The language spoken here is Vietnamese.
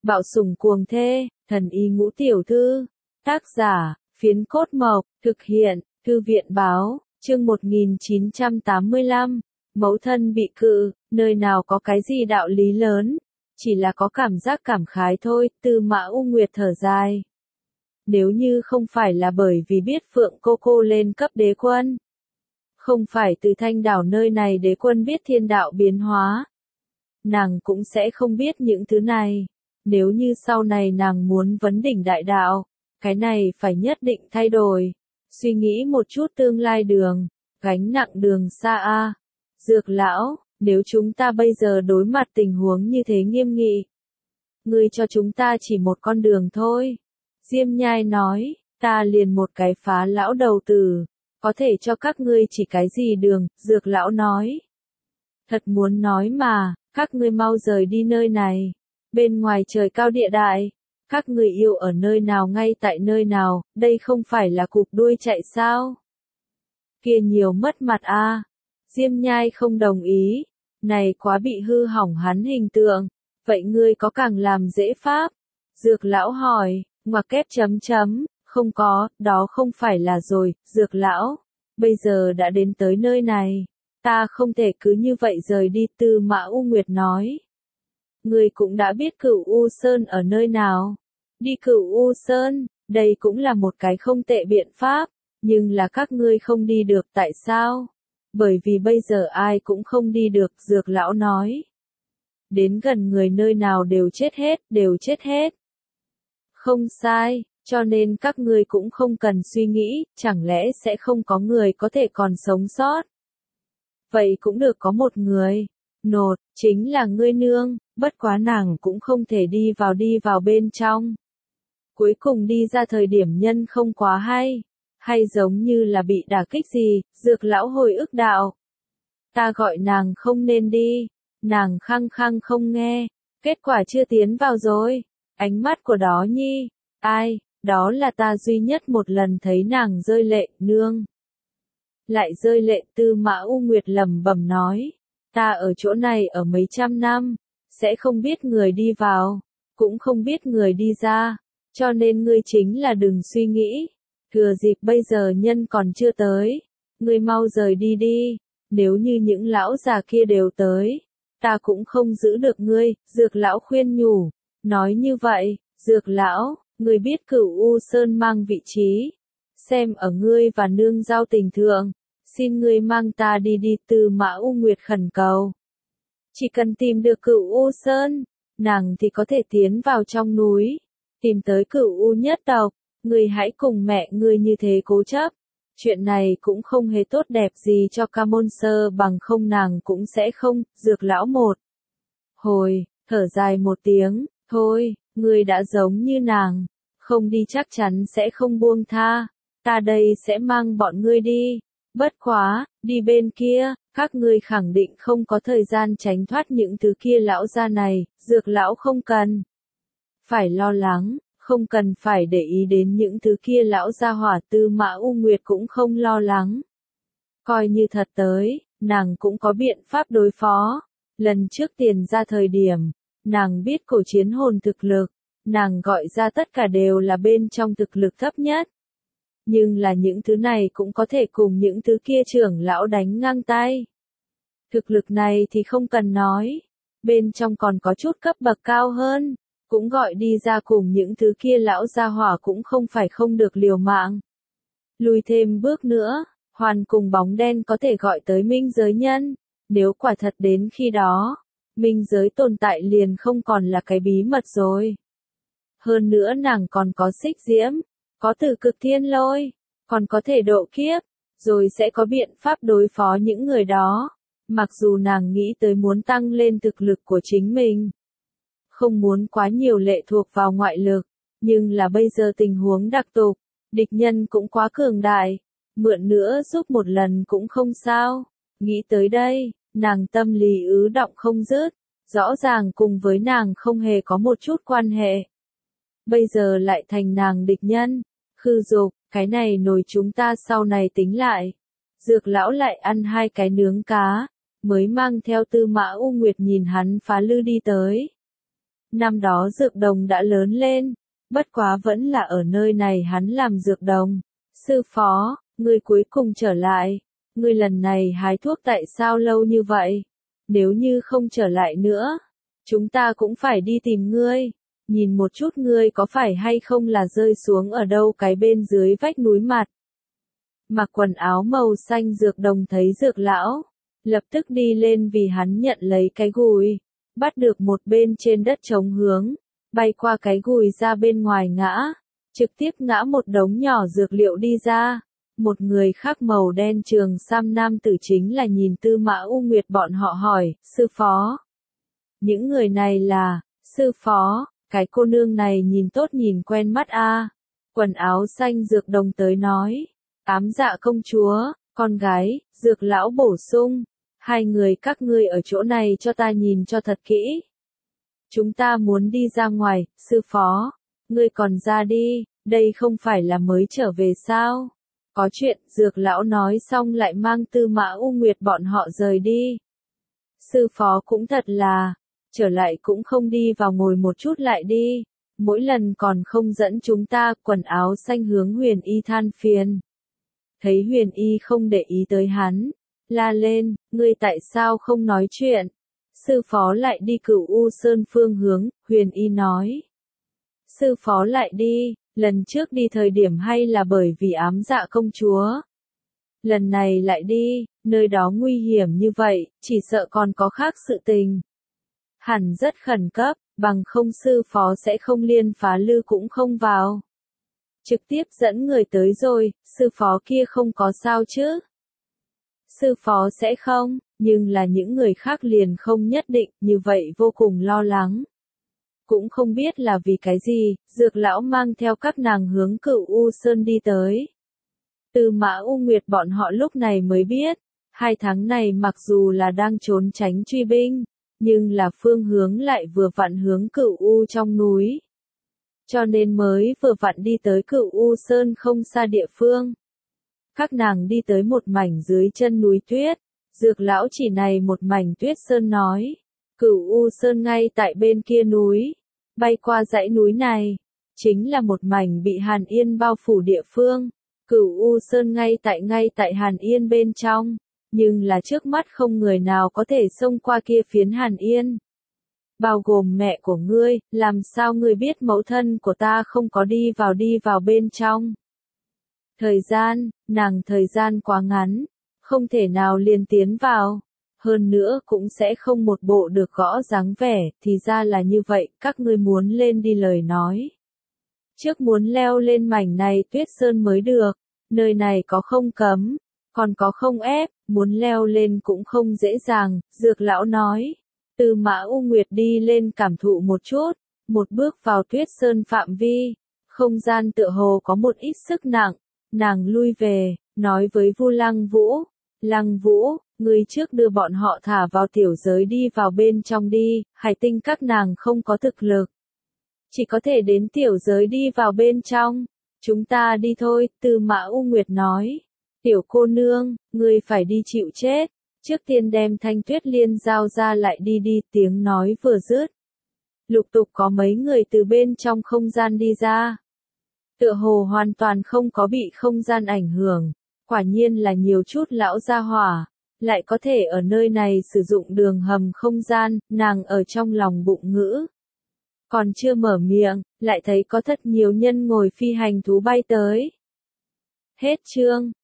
Bạo sủng cuồng thê, thần y ngũ tiểu thư. Tác giả, Phiến Cốt Mộc, thực hiện, Thư viện Báo, chương 1985. Mẫu thân bị cự, nơi nào có cái gì đạo lý lớn, chỉ là có cảm giác cảm khái thôi. Tư Mã U Nguyệt thở dài. Nếu như không phải là bởi vì biết Phượng cô lên cấp đế quân, không phải từ Thanh Đảo nơi này đế quân biết thiên đạo biến hóa, nàng cũng sẽ không biết những thứ này. Nếu như sau này nàng muốn vấn đỉnh đại đạo, cái này phải nhất định thay đổi. Suy nghĩ một chút tương lai đường, gánh nặng đường xa a. Dược lão, nếu chúng ta bây giờ đối mặt tình huống như thế nghiêm nghị, ngươi cho chúng ta chỉ một con đường thôi. Diêm Nhai nói, ta liền một cái phá lão đầu tử, có thể cho các ngươi chỉ cái gì đường. Dược lão nói, thật muốn nói mà, các ngươi mau rời đi nơi này. Bên ngoài trời cao địa đại, các người yêu ở nơi nào ngay tại nơi nào, đây không phải là cụp đuôi chạy sao? Kia nhiều mất mặt a. Diêm Nhai không đồng ý, này quá bị hư hỏng hắn hình tượng, vậy ngươi có càng làm dễ pháp? Dược lão hỏi, ngoặc kép chấm chấm, không có, đó không phải là rồi. Dược lão, bây giờ đã đến tới nơi này, ta không thể cứ như vậy rời đi. Tư Mã U Nguyệt nói. Ngươi cũng đã biết Cửu U Sơn ở nơi nào. Đi Cửu U Sơn, đây cũng là một cái không tệ biện pháp, nhưng là các ngươi không đi được. Tại sao? Bởi vì bây giờ ai cũng không đi được. Dược lão nói. Đến gần người nơi nào đều chết hết, đều chết hết. Không sai, cho nên các ngươi cũng không cần suy nghĩ, chẳng lẽ sẽ không có người có thể còn sống sót? Vậy cũng được, có một người. Nột, chính là ngươi nương, bất quá nàng cũng không thể đi vào bên trong. Cuối cùng đi ra thời điểm nhân không quá hay giống như là bị đả kích gì. Dược lão hồi ức đạo. Ta gọi nàng không nên đi, nàng khăng khăng không nghe, kết quả chưa tiến vào rồi. Ánh mắt của đó nhi, ai, đó là ta duy nhất một lần thấy nàng rơi lệ. Nương lại rơi lệ. Tư Mã U Nguyệt lẩm bẩm nói. Ta ở chỗ này ở mấy trăm năm, sẽ không biết người đi vào, cũng không biết người đi ra, cho nên ngươi chính là đừng suy nghĩ. Thừa dịp bây giờ nhân còn chưa tới, ngươi mau rời đi đi, nếu như những lão già kia đều tới, ta cũng không giữ được ngươi. Dược lão khuyên nhủ, nói như vậy, Dược lão, ngươi biết Cửu U Sơn mang vị trí, xem ở ngươi và nương giao tình thượng. Xin ngươi mang ta đi đi. Tư Mã U Nguyệt khẩn cầu. Chỉ cần tìm được Cửu U Sơn, nàng thì có thể tiến vào trong núi, tìm tới Cửu U nhất tộc. Ngươi hãy cùng mẹ ngươi như thế cố chấp. Chuyện này cũng không hề tốt đẹp gì cho Ca Môn Sơ, bằng không nàng cũng sẽ không. Dược lão một hồi, thở dài một tiếng, thôi, ngươi đã giống như nàng, không đi chắc chắn sẽ không buông tha. Ta đây sẽ mang bọn ngươi đi. Bất quá, đi bên kia, các ngươi khẳng định không có thời gian tránh thoát những thứ kia lão gia này. Dược lão không cần phải lo lắng, không cần phải để ý đến những thứ kia lão gia hỏa. Tư Mã U Nguyệt cũng không lo lắng. Coi như thật tới, nàng cũng có biện pháp đối phó. Lần trước tiền ra thời điểm, nàng biết cổ chiến hồn thực lực, nàng gọi ra tất cả đều là bên trong thực lực thấp nhất. Nhưng là những thứ này cũng có thể cùng những thứ kia trưởng lão đánh ngang tay. Thực lực này thì không cần nói, bên trong còn có chút cấp bậc cao hơn, cũng gọi đi ra cùng những thứ kia lão gia hỏa cũng không phải không được liều mạng. Lùi thêm bước nữa, Hoàn cùng Bóng Đen có thể gọi tới minh giới nhân, nếu quả thật đến khi đó, minh giới tồn tại liền không còn là cái bí mật rồi. Hơn nữa nàng còn có xích diễm, có Tử Cực Thiên Lôi, còn có thể độ kiếp, rồi sẽ có biện pháp đối phó những người đó. Mặc dù nàng nghĩ tới muốn tăng lên thực lực của chính mình, không muốn quá nhiều lệ thuộc vào ngoại lực, nhưng là bây giờ tình huống đặc tục, địch nhân cũng quá cường đại, mượn nữa giúp một lần cũng không sao. Nghĩ tới đây, nàng tâm lý ứ động không dứt, rõ ràng cùng với nàng không hề có một chút quan hệ. Bây giờ lại thành nàng địch nhân. Khư Dục, cái này nồi chúng ta sau này tính lại. Dược lão lại ăn 2 cái nướng cá, mới mang theo Tư Mã U Nguyệt nhìn hắn phá lư đi tới. Năm đó dược đồng đã lớn lên, bất quá vẫn là ở nơi này hắn làm dược đồng. Sư phó, ngươi cuối cùng trở lại, ngươi lần này hái thuốc tại sao lâu như vậy? Nếu như không trở lại nữa, chúng ta cũng phải đi tìm ngươi. Nhìn một chút ngươi có phải hay không là rơi xuống ở đâu cái bên dưới vách núi mặt. Mặc quần áo màu xanh dược đồng thấy dược lão, lập tức đi lên vì hắn nhận lấy cái gùi, bắt được một bên trên đất trống hướng, bay qua cái gùi ra bên ngoài ngã, trực tiếp ngã một đống nhỏ dược liệu đi ra. Một người khác màu đen trường sam nam tử chính là nhìn Tư Mã U Nguyệt bọn họ hỏi, sư phó. Những người này là, sư phó, cái cô nương này nhìn tốt nhìn quen mắt a. Quần áo xanh dược đồng tới nói, Ám Dạ công chúa, con gái, dược lão bổ sung, hai người các ngươi ở chỗ này cho ta nhìn cho thật kỹ. Chúng ta muốn đi ra ngoài, sư phó, ngươi còn ra đi, đây không phải là mới trở về sao? Có chuyện, dược lão nói xong lại mang Tư Mã U Nguyệt bọn họ rời đi. Sư phó cũng thật là, trở lại cũng không đi vào ngồi một chút lại đi, mỗi lần còn không dẫn chúng ta. Quần áo xanh hướng Huyền Y than phiền. Thấy Huyền Y không để ý tới hắn, la lên, ngươi tại sao không nói chuyện? Sư phó lại đi Cửu U Sơn phương hướng, Huyền Y nói. Sư phó lại đi, lần trước đi thời điểm hay là bởi vì Ám Dạ công chúa. Lần này lại đi, nơi đó nguy hiểm như vậy, chỉ sợ còn có khác sự tình. Hẳn rất khẩn cấp, bằng không sư phó sẽ không liên phá lư cũng không vào. Trực tiếp dẫn người tới rồi, sư phó kia không có sao chứ? Sư phó sẽ không, nhưng là những người khác liền không nhất định, như vậy vô cùng lo lắng. Cũng không biết là vì cái gì, dược lão mang theo các nàng hướng Cửu U Sơn đi tới. Tư Mã U Nguyệt bọn họ lúc này mới biết, 2 tháng này mặc dù là đang trốn tránh truy binh, nhưng là phương hướng lại vừa vặn hướng Cửu U trong núi. Cho nên mới vừa vặn đi tới Cửu U Sơn không xa địa phương. Các nàng đi tới một mảnh dưới chân núi tuyết, dược lão chỉ này một mảnh tuyết sơn nói. Cửu U Sơn ngay tại bên kia núi, bay qua dãy núi này, chính là một mảnh bị Hàn Yên bao phủ địa phương. Cửu U Sơn ngay tại Hàn Yên bên trong, nhưng là trước mắt không người nào có thể xông qua kia phiến Hàn Yên. Bao gồm mẹ của ngươi, làm sao ngươi biết mẫu thân của ta không có đi vào bên trong? Thời gian quá ngắn, không thể nào liền tiến vào. Hơn nữa cũng sẽ không một bộ được gõ dáng vẻ, thì ra là như vậy, các ngươi muốn lên đi lời nói. Trước muốn leo lên mảnh này tuyết sơn mới được, nơi này có không cấm, còn có không ép, muốn leo lên cũng không dễ dàng, dược lão nói. Tư Mã U Nguyệt đi lên cảm thụ một chút, một bước vào tuyết sơn phạm vi, không gian tựa hồ có một ít sức nặng, nàng lui về, nói với Vu Lăng Vũ, Lăng Vũ, ngươi trước đưa bọn họ thả vào tiểu giới đi vào bên trong đi, Hải Tinh các nàng không có thực lực. Chỉ có thể đến tiểu giới đi vào bên trong, chúng ta đi thôi, Tư Mã U Nguyệt nói. Tiểu cô nương, ngươi phải đi chịu chết, trước tiên đem Thanh Tuyết Liên giao ra lại đi, tiếng nói vừa dứt. Lục tục có mấy người từ bên trong không gian đi ra. Tựa hồ hoàn toàn không có bị không gian ảnh hưởng, quả nhiên là nhiều chút lão gia hỏa, lại có thể ở nơi này sử dụng đường hầm không gian, nàng ở trong lòng bụng ngữ. Còn chưa mở miệng, lại thấy có thật nhiều nhân ngồi phi hành thú bay tới. Hết chương.